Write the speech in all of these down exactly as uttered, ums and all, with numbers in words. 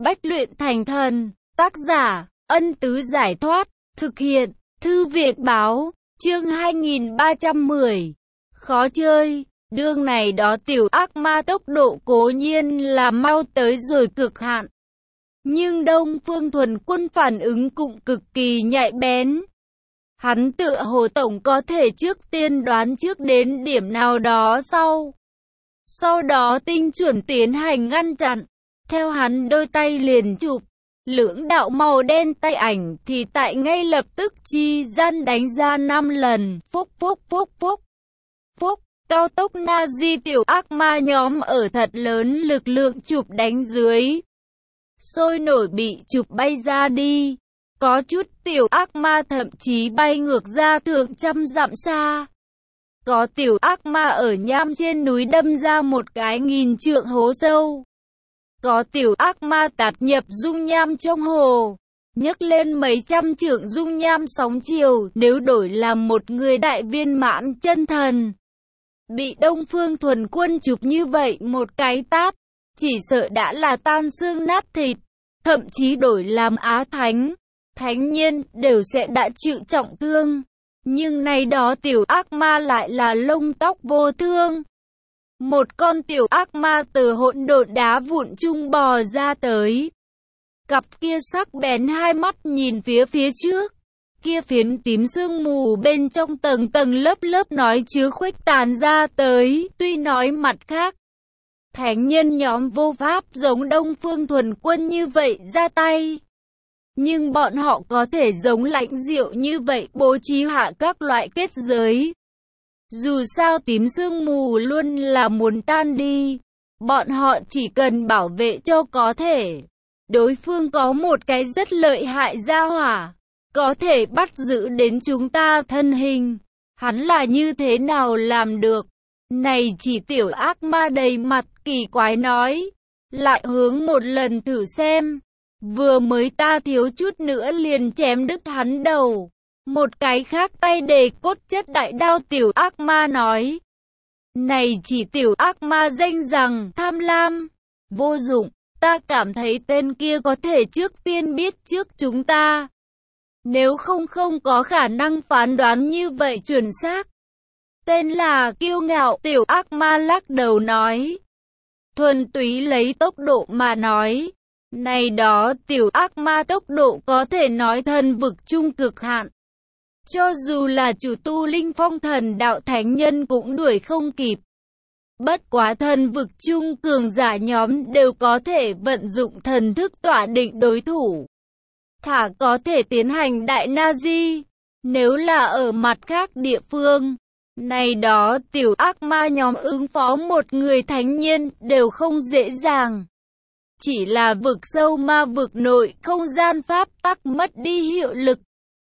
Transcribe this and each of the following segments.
Bách luyện thành thần. Tác giả, Ân Tứ Giải Thoát. Thực hiện, Thư viện Báo. Chương hai nghìn ba trăm mười. Khó chơi. Đương này đó tiểu ác ma tốc độ cố nhiên là mau tới rồi cực hạn. Nhưng Đông Phương Thuần Quân phản ứng cũng cực kỳ nhạy bén. Hắn tựa hồ tổng có thể trước tiên đoán trước đến điểm nào đó sau. Sau đó tinh chuẩn tiến hành ngăn chặn. Theo hắn đôi tay liền chụp, lưỡng đạo màu đen tay ảnh thì tại ngay lập tức chi gian đánh ra năm lần. Phúc phúc phúc phúc. Phúc, cao tốc Nazi tiểu ác ma nhóm ở thật lớn lực lượng chụp đánh dưới. Sôi nổi bị chụp bay ra đi. Có chút tiểu ác ma thậm chí bay ngược ra thượng trăm dặm xa. Có tiểu ác ma ở nham trên núi đâm ra một cái nghìn trượng hố sâu. Có tiểu ác ma tạt nhập dung nham trong hồ, nhấc lên mấy trăm trượng dung nham sóng chiều. Nếu đổi làm một người đại viên mãn chân thần, bị Đông Phương Thuần Quân chụp như vậy một cái tát, chỉ sợ đã là tan xương nát thịt. Thậm chí đổi làm Á Thánh, Thánh Nhân đều sẽ đã chịu trọng thương. Nhưng này đó tiểu ác ma lại là lông tóc vô thương. Một con tiểu ác ma từ hỗn độn đá vụn chung bò ra tới. Cặp kia sắc bén hai mắt nhìn phía phía trước. Kia phiến tím sương mù bên trong tầng tầng lớp lớp nói chứa khuếch tàn ra tới. Tuy nói mặt khác, thánh nhân nhóm vô pháp giống Đông Phương Thuần Quân như vậy ra tay. Nhưng bọn họ có thể giống Lãnh Diệu như vậy bố trí hạ các loại kết giới. Dù sao tím sương mù luôn là muốn tan đi. Bọn họ chỉ cần bảo vệ cho có thể. Đối phương có một cái rất lợi hại gia hỏa, có thể bắt giữ đến chúng ta thân hình. Hắn là như thế nào làm được? Này chỉ tiểu ác ma đầy mặt kỳ quái nói. Lại hướng một lần thử xem. Vừa mới ta thiếu chút nữa liền chém đứt hắn đầu. Một cái khác tay đề cốt chất đại đao tiểu ác ma nói. Này chỉ tiểu ác ma danh rằng tham lam, vô dụng. Ta cảm thấy tên kia có thể trước tiên biết trước chúng ta. Nếu không không có khả năng phán đoán như vậy chuẩn xác. Tên là kiêu ngạo tiểu ác ma lắc đầu nói. Thuần túy lấy tốc độ mà nói. Này đó tiểu ác ma tốc độ có thể nói thần vực trung cực hạn. Cho dù là chủ tu linh phong thần đạo thánh nhân cũng đuổi không kịp. Bất quá thần vực trung cường giả nhóm đều có thể vận dụng thần thức tỏa định đối thủ. Thả có thể tiến hành đại Nazi. Nếu là ở mặt khác địa phương, này đó tiểu ác ma nhóm ứng phó một người thánh nhân đều không dễ dàng. Chỉ là vực sâu ma vực nội không gian pháp tắc mất đi hiệu lực.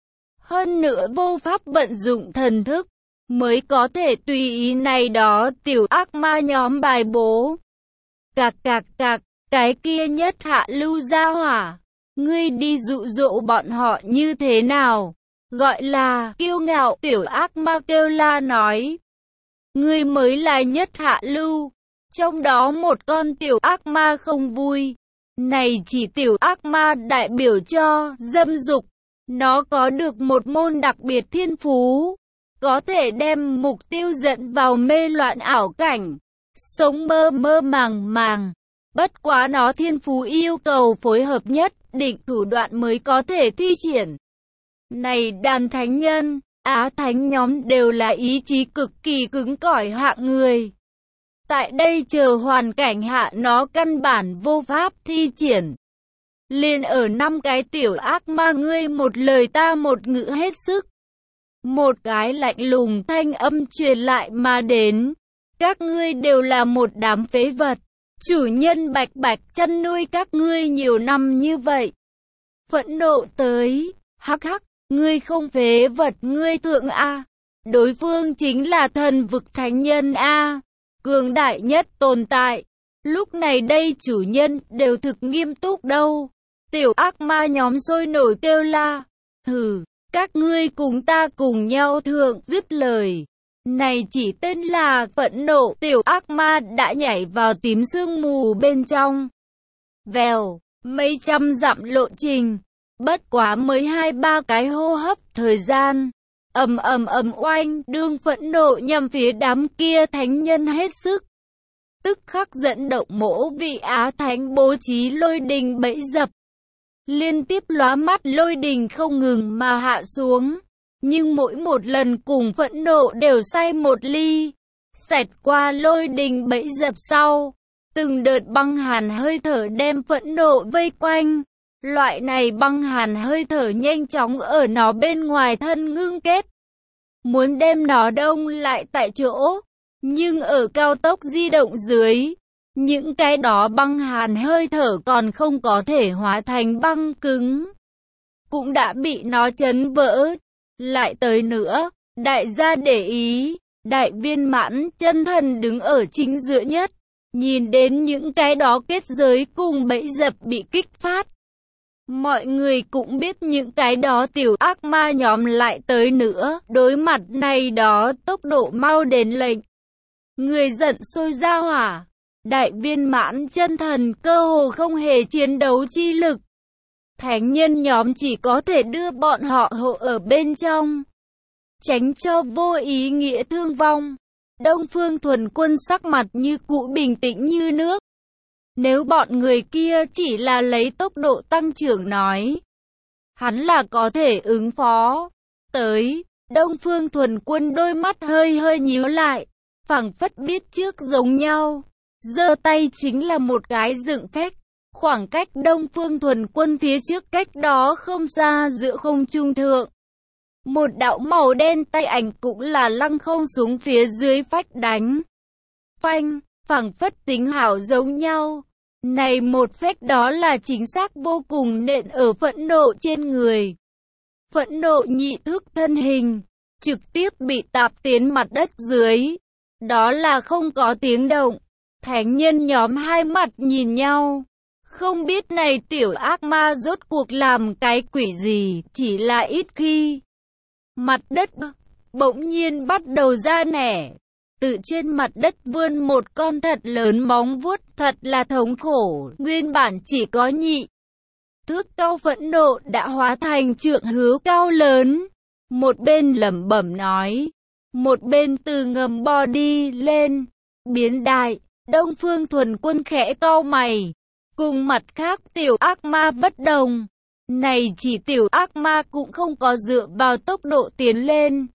Hơn nữa vô pháp vận dụng thần thức, mới có thể tùy ý này đó tiểu ác ma nhóm bài bố. Cạc cạc cạc, cái kia nhất hạ lưu gia hỏa. Ngươi đi dụ dỗ bọn họ như thế nào? Gọi là kiêu ngạo tiểu ác ma kêu la nói. Ngươi mới là nhất hạ lưu. Trong đó một con tiểu ác ma không vui. Này chỉ tiểu ác ma đại biểu cho dâm dục. Nó có được một môn đặc biệt thiên phú. Có thể đem mục tiêu dẫn vào mê loạn ảo cảnh. Sống mơ mơ màng màng. Bất quá nó thiên phú yêu cầu phối hợp nhất định thủ đoạn mới có thể thi triển. Này đàn thánh nhân, Á Thánh nhóm đều là ý chí cực kỳ cứng cỏi hạng người. Tại đây chờ hoàn cảnh hạ nó căn bản vô pháp thi triển. Liền ở năm cái tiểu ác ma ngươi một lời ta một ngữ hết sức. Một cái lạnh lùng thanh âm truyền lại mà đến. Các ngươi đều là một đám phế vật. Chủ nhân bạch bạch chăn nuôi các ngươi nhiều năm như vậy. Phẫn nộ tới. Hắc hắc, ngươi không phế vật ngươi thượng A. Đối phương chính là thần vực thánh nhân A. Cường đại nhất tồn tại. Lúc này đây chủ nhân đều thực nghiêm túc đâu. Tiểu ác ma nhóm sôi nổi kêu la. Hừ, các ngươi cùng ta cùng nhau thượng. Dứt lời. Này chỉ tên là phẫn nộ tiểu ác ma đã nhảy vào tím sương mù bên trong. Vèo, mấy trăm dặm lộ trình, bất quá mới hai ba cái hô hấp thời gian. Ầm ầm ầm oanh, Đương phẫn nộ nhằm phía đám kia thánh nhân hết sức. Tức khắc dẫn động mỗ vị Á Thánh bố trí lôi đình bẫy dập. Liên tiếp lóa mắt lôi đình không ngừng mà hạ xuống. Nhưng mỗi một lần cùng phẫn nộ đều say một ly. Xẹt qua lôi đình bẫy dập sau. Từng đợt băng hàn hơi thở đem phẫn nộ vây quanh. Loại này băng hàn hơi thở nhanh chóng ở nó bên ngoài thân ngưng kết. Muốn đem nó đông lại tại chỗ. Nhưng ở cao tốc di động dưới, những cái đó băng hàn hơi thở còn không có thể hóa thành băng cứng. Cũng đã bị nó chấn vỡ. Lại tới nữa, đại gia để ý, đại viên mãn chân thần đứng ở chính giữa nhất. Nhìn đến những cái đó kết giới cùng bẫy dập bị kích phát. Mọi người cũng biết những cái đó tiểu ác ma nhóm lại tới nữa. Đối mặt này đó tốc độ mau đến lệnh. Người giận sôi ra hỏa. Đại viên mãn chân thần cơ hồ không hề chiến đấu chi lực. Thánh nhân nhóm chỉ có thể đưa bọn họ hộ ở bên trong. Tránh cho vô ý nghĩa thương vong. Đông Phương Thuần Quân sắc mặt như cũ bình tĩnh như nước. Nếu bọn người kia chỉ là lấy tốc độ tăng trưởng nói, hắn là có thể ứng phó. Tới, Đông Phương Thuần Quân đôi mắt hơi hơi nhíu lại, phảng phất biết trước giống nhau. Giơ tay chính là một cái dựng phách. Khoảng cách Đông Phương Thuần Quân phía trước cách đó không xa giữa không trung thượng. Một đạo màu đen tay ảnh cũng là lăng không xuống phía dưới phách đánh. Phanh, phảng phất tính hảo giống nhau. Này một phách đó là chính xác vô cùng nện ở phẫn nộ trên người. Phẫn nộ nhị thức thân hình, trực tiếp bị tạp tiến mặt đất dưới. Đó là không có tiếng động. Thánh nhân nhóm hai mặt nhìn nhau. Không biết này tiểu ác ma rốt cuộc làm cái quỷ gì, chỉ là ít khi. Mặt đất bỗng nhiên bắt đầu ra nẻ. Từ trên mặt đất vươn một con thật lớn móng vuốt, thật là thống khổ. Nguyên bản chỉ có nhị thước cao phẫn nộ đã hóa thành trượng hữu cao lớn. Một bên lẩm bẩm nói, một bên từ ngầm bò đi lên. Biến đại, Đông Phương Thuần Quân khẽ cau mày. Cùng mặt khác tiểu ác ma bất đồng. Này chỉ tiểu ác ma cũng không có dựa vào tốc độ tiến lên,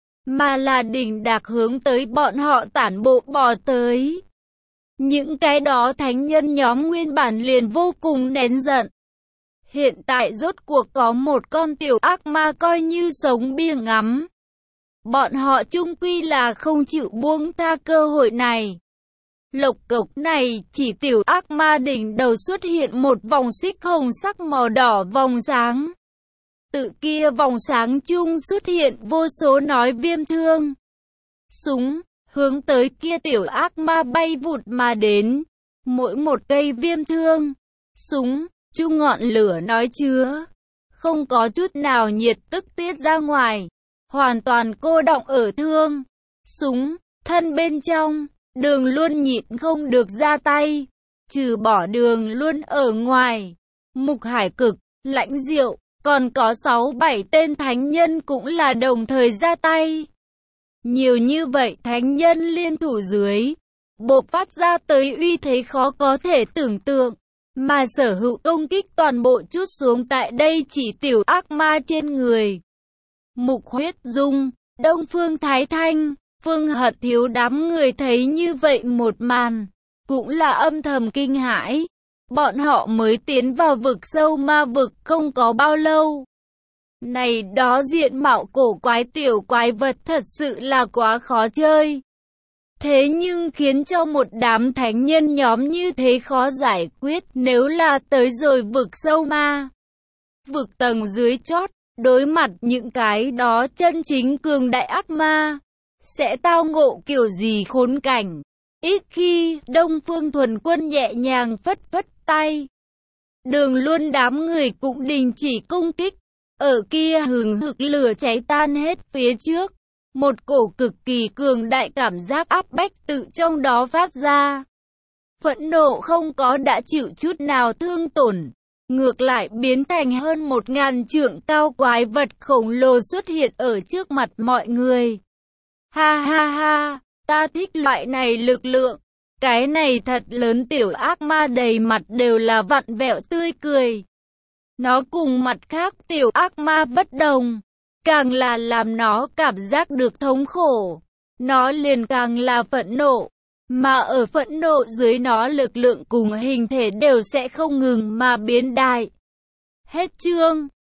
mà là đỉnh đạc hướng tới bọn họ tản bộ bò tới. Những cái đó thánh nhân nhóm nguyên bản liền vô cùng nén giận. Hiện tại rốt cuộc có một con tiểu ác ma coi như sống bia ngắm. Bọn họ chung quy là không chịu buông tha cơ hội này. Lộc cộc này chỉ tiểu ác ma đỉnh đầu xuất hiện một vòng xích hồng sắc màu đỏ vòng sáng. Tự kia vòng sáng chung xuất hiện vô số nói viêm thương. Súng, hướng tới kia tiểu ác ma bay vụt mà đến. Mỗi một cây viêm thương, súng, chung ngọn lửa nói chứa. Không có chút nào nhiệt tức tiết ra ngoài. Hoàn toàn cô đọng ở thương, súng, thân bên trong. Đường luôn nhịn không được ra tay. Trừ bỏ đường luôn ở ngoài. Mục Hải Cực, Lãnh Diệu, còn có sáu bảy tên thánh nhân cũng là đồng thời ra tay. Nhiều như vậy thánh nhân liên thủ dưới, bộc phát ra tới uy thế khó có thể tưởng tượng. Mà sở hữu công kích toàn bộ chút xuống tại đây chỉ tiểu ác ma trên người. Mục Huyết Dung, Đông Phương Thái Thanh, Phương Hận Thiếu đám người thấy như vậy một màn, cũng là âm thầm kinh hãi. Bọn họ mới tiến vào vực sâu ma vực không có bao lâu. Này đó diện mạo cổ quái tiểu quái vật thật sự là quá khó chơi. Thế nhưng khiến cho một đám thánh nhân nhóm như thế khó giải quyết. Nếu là tới rồi vực sâu ma vực tầng dưới chót, đối mặt những cái đó chân chính cường đại ác ma, sẽ tao ngộ kiểu gì khốn cảnh. Ít khi Đông Phương Thuần Quân nhẹ nhàng phất phất tay, Đường luôn đám người cũng đình chỉ công kích. Ở kia hừng hực lửa cháy tan hết phía trước, một cổ cực kỳ cường đại cảm giác áp bách tự trong đó phát ra. Phẫn nộ không có đã chịu chút nào thương tổn, ngược lại biến thành hơn một ngàn trượng cao quái vật khổng lồ xuất hiện ở trước mặt mọi người. Ha ha ha, ta thích loại này lực lượng. Cái này thật lớn. Tiểu ác ma đầy mặt đều là vặn vẹo tươi cười. Nó cùng mặt khác tiểu ác ma bất đồng, càng là làm nó cảm giác được thống khổ, nó liền càng là phẫn nộ. Mà ở phẫn nộ dưới nó lực lượng cùng hình thể đều sẽ không ngừng mà biến đại. Hết chương.